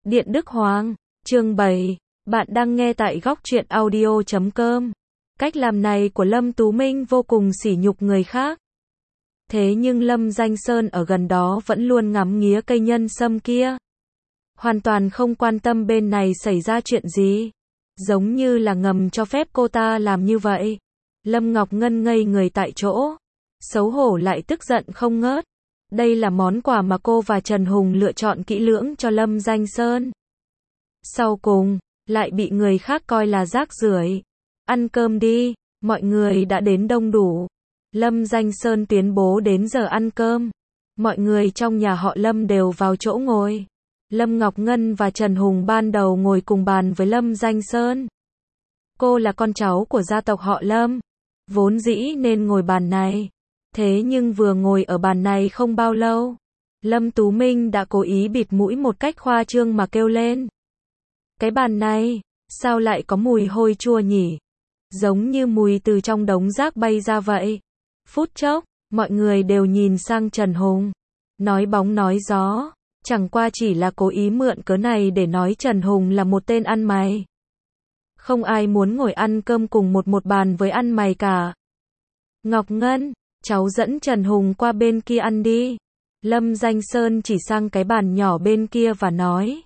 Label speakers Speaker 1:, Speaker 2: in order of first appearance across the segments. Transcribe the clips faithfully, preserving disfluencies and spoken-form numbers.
Speaker 1: Điện Đức Hoàng, chương bảy, bạn đang nghe tại góc truyện audio chấm com. Cách làm này của Lâm Tú Minh vô cùng sỉ nhục người khác. Thế nhưng Lâm Danh Sơn ở gần đó vẫn luôn ngắm nghía cây nhân sâm kia. Hoàn toàn không quan tâm bên này xảy ra chuyện gì. Giống như là ngầm cho phép cô ta làm như vậy. Lâm Ngọc Ngân ngây người tại chỗ. Xấu hổ lại tức giận không ngớt. Đây là món quà mà cô và Trần Hùng lựa chọn kỹ lưỡng cho Lâm Danh Sơn. Sau cùng, lại bị người khác coi là rác rưởi. Ăn cơm đi, mọi người đã đến đông đủ. Lâm Danh Sơn tuyên bố đến giờ ăn cơm. Mọi người trong nhà họ Lâm đều vào chỗ ngồi. Lâm Ngọc Ngân và Trần Hùng ban đầu ngồi cùng bàn với Lâm Danh Sơn. Cô là con cháu của gia tộc họ Lâm, vốn dĩ nên ngồi bàn này. Thế nhưng vừa ngồi ở bàn này không bao lâu, Lâm Tú Minh đã cố ý bịt mũi một cách khoa trương mà kêu lên. Cái bàn này, sao lại có mùi hôi chua nhỉ? Giống như mùi từ trong đống rác bay ra vậy. Phút chốc, mọi người đều nhìn sang Trần Hùng. Nói bóng nói gió, chẳng qua chỉ là cố ý mượn cớ này để nói Trần Hùng là một tên ăn mày. Không ai muốn ngồi ăn cơm cùng một một bàn với ăn mày cả. Ngọc Ngân, cháu dẫn Trần Hùng qua bên kia ăn đi. Lâm Danh Sơn chỉ sang cái bàn nhỏ bên kia và nói.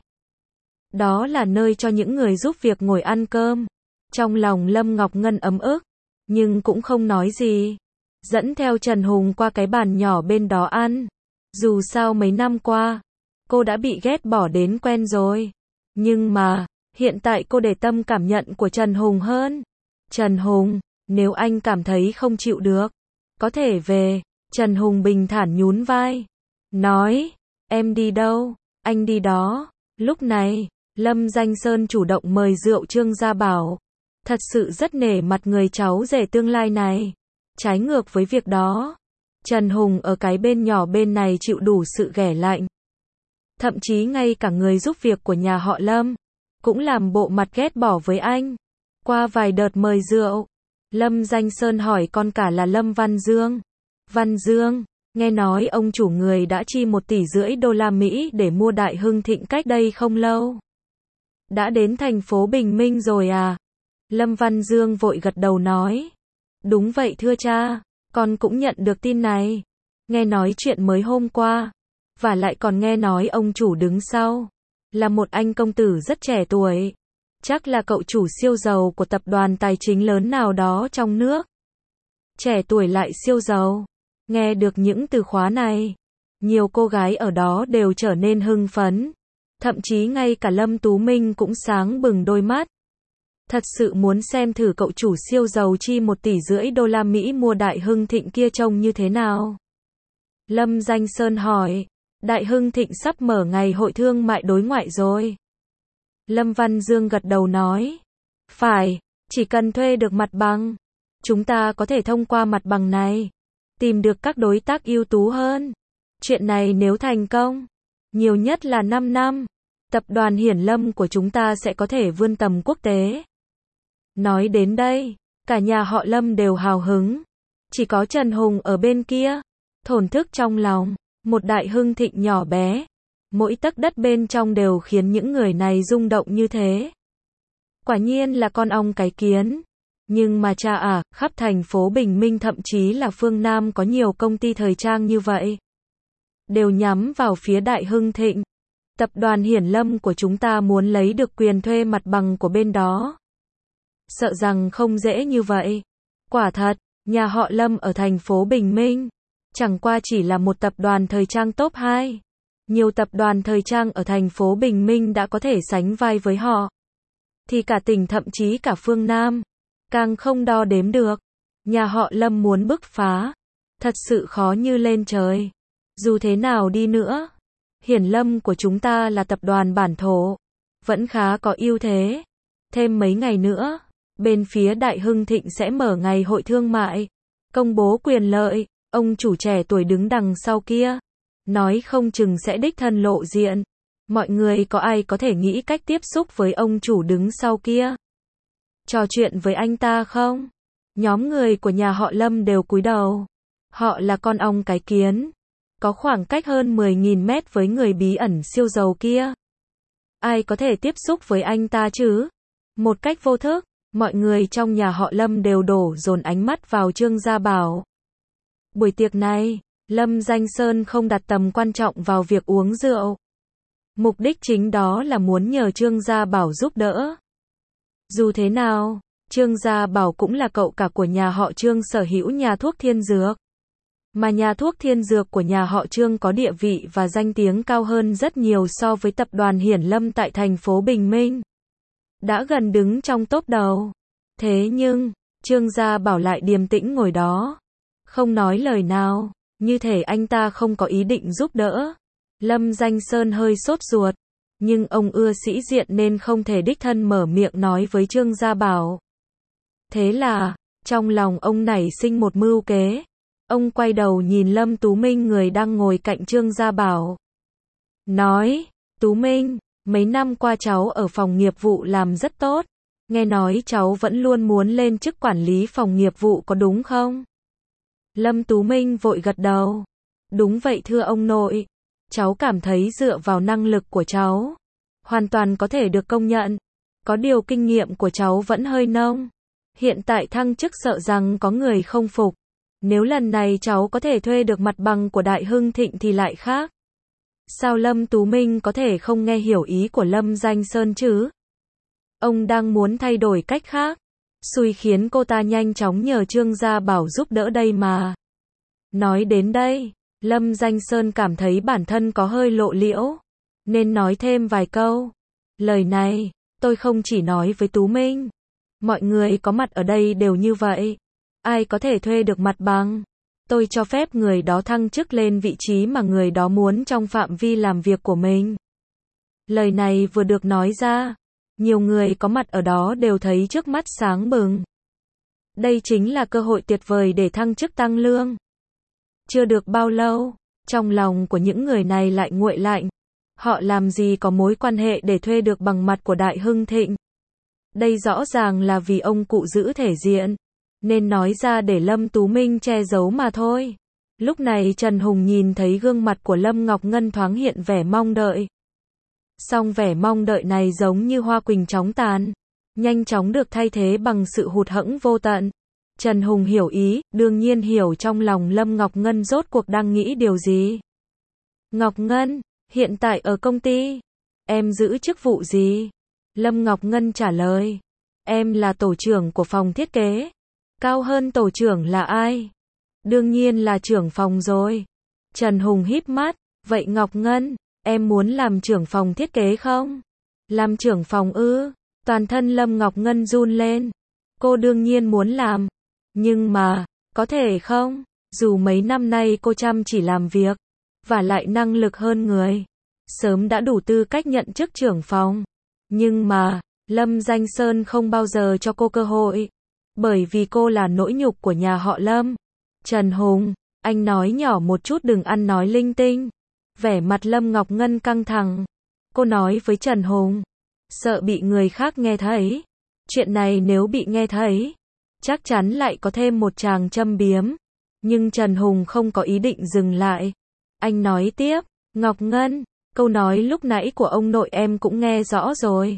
Speaker 1: Đó là nơi cho những người giúp việc ngồi ăn cơm. Trong lòng Lâm Ngọc Ngân ấm ức, nhưng cũng không nói gì. Dẫn theo Trần Hùng qua cái bàn nhỏ bên đó ăn. Dù sao mấy năm qua, cô đã bị ghét bỏ đến quen rồi. Nhưng mà, hiện tại cô để tâm cảm nhận của Trần Hùng hơn. Trần Hùng, nếu anh cảm thấy không chịu được, có thể về. Trần Hùng bình thản nhún vai. Nói, em đi đâu, anh đi đó. Lúc này, Lâm Danh Sơn chủ động mời rượu Trương Gia Bảo. Thật sự rất nể mặt người cháu rể tương lai này. Trái ngược với việc đó, Trần Hùng ở cái bên nhỏ bên này chịu đủ sự ghẻ lạnh. Thậm chí ngay cả người giúp việc của nhà họ Lâm cũng làm bộ mặt ghét bỏ với anh. Qua vài đợt mời rượu, Lâm Danh Sơn hỏi con cả là Lâm Văn Dương. Văn Dương, nghe nói ông chủ người đã chi một tỷ rưỡi đô la Mỹ để mua Đại Hưng Thịnh cách đây không lâu. Đã đến thành phố Bình Minh rồi à? Lâm Văn Dương vội gật đầu nói. Đúng vậy thưa cha, con cũng nhận được tin này. Nghe nói chuyện mới hôm qua. Và lại còn nghe nói ông chủ đứng sau là một anh công tử rất trẻ tuổi. Chắc là cậu chủ siêu giàu của tập đoàn tài chính lớn nào đó trong nước. Trẻ tuổi lại siêu giàu. Nghe được những từ khóa này, nhiều cô gái ở đó đều trở nên hưng phấn. Thậm chí ngay cả Lâm Tú Minh cũng sáng bừng đôi mắt. Thật sự muốn xem thử cậu chủ siêu giàu chi một tỷ rưỡi đô la Mỹ mua Đại Hưng Thịnh kia trông như thế nào. Lâm Danh Sơn hỏi. Đại Hưng Thịnh sắp mở ngày hội thương mại đối ngoại rồi. Lâm Văn Dương gật đầu nói. Phải, chỉ cần thuê được mặt bằng, chúng ta có thể thông qua mặt bằng này tìm được các đối tác ưu tú hơn. Chuyện này nếu thành công, nhiều nhất là năm năm, tập đoàn Hiển Lâm của chúng ta sẽ có thể vươn tầm quốc tế. Nói đến đây, cả nhà họ Lâm đều hào hứng. Chỉ có Trần Hùng ở bên kia, thổn thức trong lòng. Một Đại Hưng Thịnh nhỏ bé, mỗi tấc đất bên trong đều khiến những người này rung động như thế. Quả nhiên là con ong cái kiến. Nhưng mà cha à, khắp thành phố Bình Minh thậm chí là phương Nam có nhiều công ty thời trang như vậy. Đều nhắm vào phía Đại Hưng Thịnh. Tập đoàn Hiển Lâm của chúng ta muốn lấy được quyền thuê mặt bằng của bên đó. Sợ rằng không dễ như vậy. Quả thật, nhà họ Lâm ở thành phố Bình Minh chẳng qua chỉ là một tập đoàn thời trang top hai. Nhiều tập đoàn thời trang ở thành phố Bình Minh đã có thể sánh vai với họ. Thì cả tỉnh thậm chí cả phương Nam, càng không đo đếm được. Nhà họ Lâm muốn bứt phá, thật sự khó như lên trời. Dù thế nào đi nữa, Hiển Lâm của chúng ta là tập đoàn bản thổ, vẫn khá có ưu thế. Thêm mấy ngày nữa, bên phía Đại Hưng Thịnh sẽ mở ngày hội thương mại, công bố quyền lợi. Ông chủ trẻ tuổi đứng đằng sau kia, nói không chừng sẽ đích thân lộ diện. Mọi người có ai có thể nghĩ cách tiếp xúc với ông chủ đứng sau kia? Trò chuyện với anh ta không? Nhóm người của nhà họ Lâm đều cúi đầu. Họ là con ong cái kiến. Có khoảng cách hơn mười nghìn mét với người bí ẩn siêu giàu kia. ai có thể tiếp xúc với anh ta chứ? Một cách vô thức, mọi người trong nhà họ Lâm đều đổ dồn ánh mắt vào Trương Gia Bảo. Buổi tiệc này, Lâm Danh Sơn không đặt tầm quan trọng vào việc uống rượu. Mục đích chính đó là muốn nhờ Trương Gia Bảo giúp đỡ. Dù thế nào, Trương Gia Bảo cũng là cậu cả của nhà họ Trương sở hữu nhà thuốc Thiên Dược. Mà nhà thuốc Thiên Dược của nhà họ Trương có địa vị và danh tiếng cao hơn rất nhiều so với tập đoàn Hiển Lâm tại thành phố Bình Minh. Đã gần đứng trong top đầu. Thế nhưng, Trương Gia Bảo lại điềm tĩnh ngồi đó. Không nói lời nào, như thể anh ta không có ý định giúp đỡ. Lâm Danh Sơn hơi sốt ruột. Nhưng ông ưa sĩ diện nên không thể đích thân mở miệng nói với Trương Gia Bảo. Thế là, trong lòng ông nảy sinh một mưu kế. Ông quay đầu nhìn Lâm Tú Minh người đang ngồi cạnh Trương Gia Bảo. Nói, Tú Minh, mấy năm qua cháu ở phòng nghiệp vụ làm rất tốt. Nghe nói cháu vẫn luôn muốn lên chức quản lý phòng nghiệp vụ có đúng không? Lâm Tú Minh vội gật đầu. Đúng vậy thưa ông nội. Cháu cảm thấy dựa vào năng lực của cháu, hoàn toàn có thể được công nhận. Có điều kinh nghiệm của cháu vẫn hơi nông. Hiện tại thăng chức sợ rằng có người không phục. Nếu lần này cháu có thể thuê được mặt bằng của Đại Hưng Thịnh thì lại khác. Sao Lâm Tú Minh có thể không nghe hiểu ý của Lâm Danh Sơn chứ? Ông đang muốn thay đổi cách khác. Xui khiến cô ta nhanh chóng nhờ Trương Gia Bảo giúp đỡ đây mà. Nói đến đây, Lâm Danh Sơn cảm thấy bản thân có hơi lộ liễu, nên nói thêm vài câu. Lời này, tôi không chỉ nói với Tú Minh. Mọi người có mặt ở đây đều như vậy. Ai có thể thuê được mặt bằng, tôi cho phép người đó thăng chức lên vị trí mà người đó muốn trong phạm vi làm việc của mình. Lời này vừa được nói ra, nhiều người có mặt ở đó đều thấy trước mắt sáng bừng. Đây chính là cơ hội tuyệt vời để thăng chức tăng lương. Chưa được bao lâu, trong lòng của những người này lại nguội lạnh. Họ làm gì có mối quan hệ để thuê được bằng mặt của Đại Hưng Thịnh. Đây rõ ràng là vì ông cụ giữ thể diện, nên nói ra để Lâm Tú Minh che giấu mà thôi. Lúc này Trần Hùng nhìn thấy gương mặt của Lâm Ngọc Ngân thoáng hiện vẻ mong đợi. Song vẻ mong đợi này giống như hoa quỳnh chóng tàn, nhanh chóng được thay thế bằng sự hụt hẫng vô tận. Trần Hùng hiểu ý, đương nhiên hiểu trong lòng Lâm Ngọc Ngân rốt cuộc đang nghĩ điều gì. Ngọc Ngân, hiện tại ở công ty, em giữ chức vụ gì? Lâm Ngọc Ngân trả lời, em là tổ trưởng của phòng thiết kế. Cao hơn tổ trưởng là ai? Đương nhiên là trưởng phòng rồi. Trần Hùng híp mắt, vậy Ngọc Ngân, em muốn làm trưởng phòng thiết kế không? Làm trưởng phòng ư? Toàn thân Lâm Ngọc Ngân run lên. Cô đương nhiên muốn làm. Nhưng mà, có thể không? Dù mấy năm nay cô chăm chỉ làm việc, và lại năng lực hơn người, sớm đã đủ tư cách nhận chức trưởng phòng. Nhưng mà, Lâm Danh Sơn không bao giờ cho cô cơ hội. Bởi vì cô là nỗi nhục của nhà họ Lâm. Trần Hùng, anh nói nhỏ một chút đừng ăn nói linh tinh. Vẻ mặt Lâm Ngọc Ngân căng thẳng. Cô nói với Trần Hùng, sợ bị người khác nghe thấy. Chuyện này nếu bị nghe thấy, chắc chắn lại có thêm một tràng châm biếm. Nhưng Trần Hùng không có ý định dừng lại. Anh nói tiếp, Ngọc Ngân, câu nói lúc nãy của ông nội em cũng nghe rõ rồi.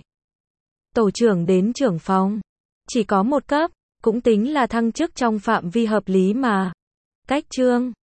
Speaker 1: Tổ trưởng đến trưởng phòng, chỉ có một cấp, cũng tính là thăng chức trong phạm vi hợp lý mà. Cách Trương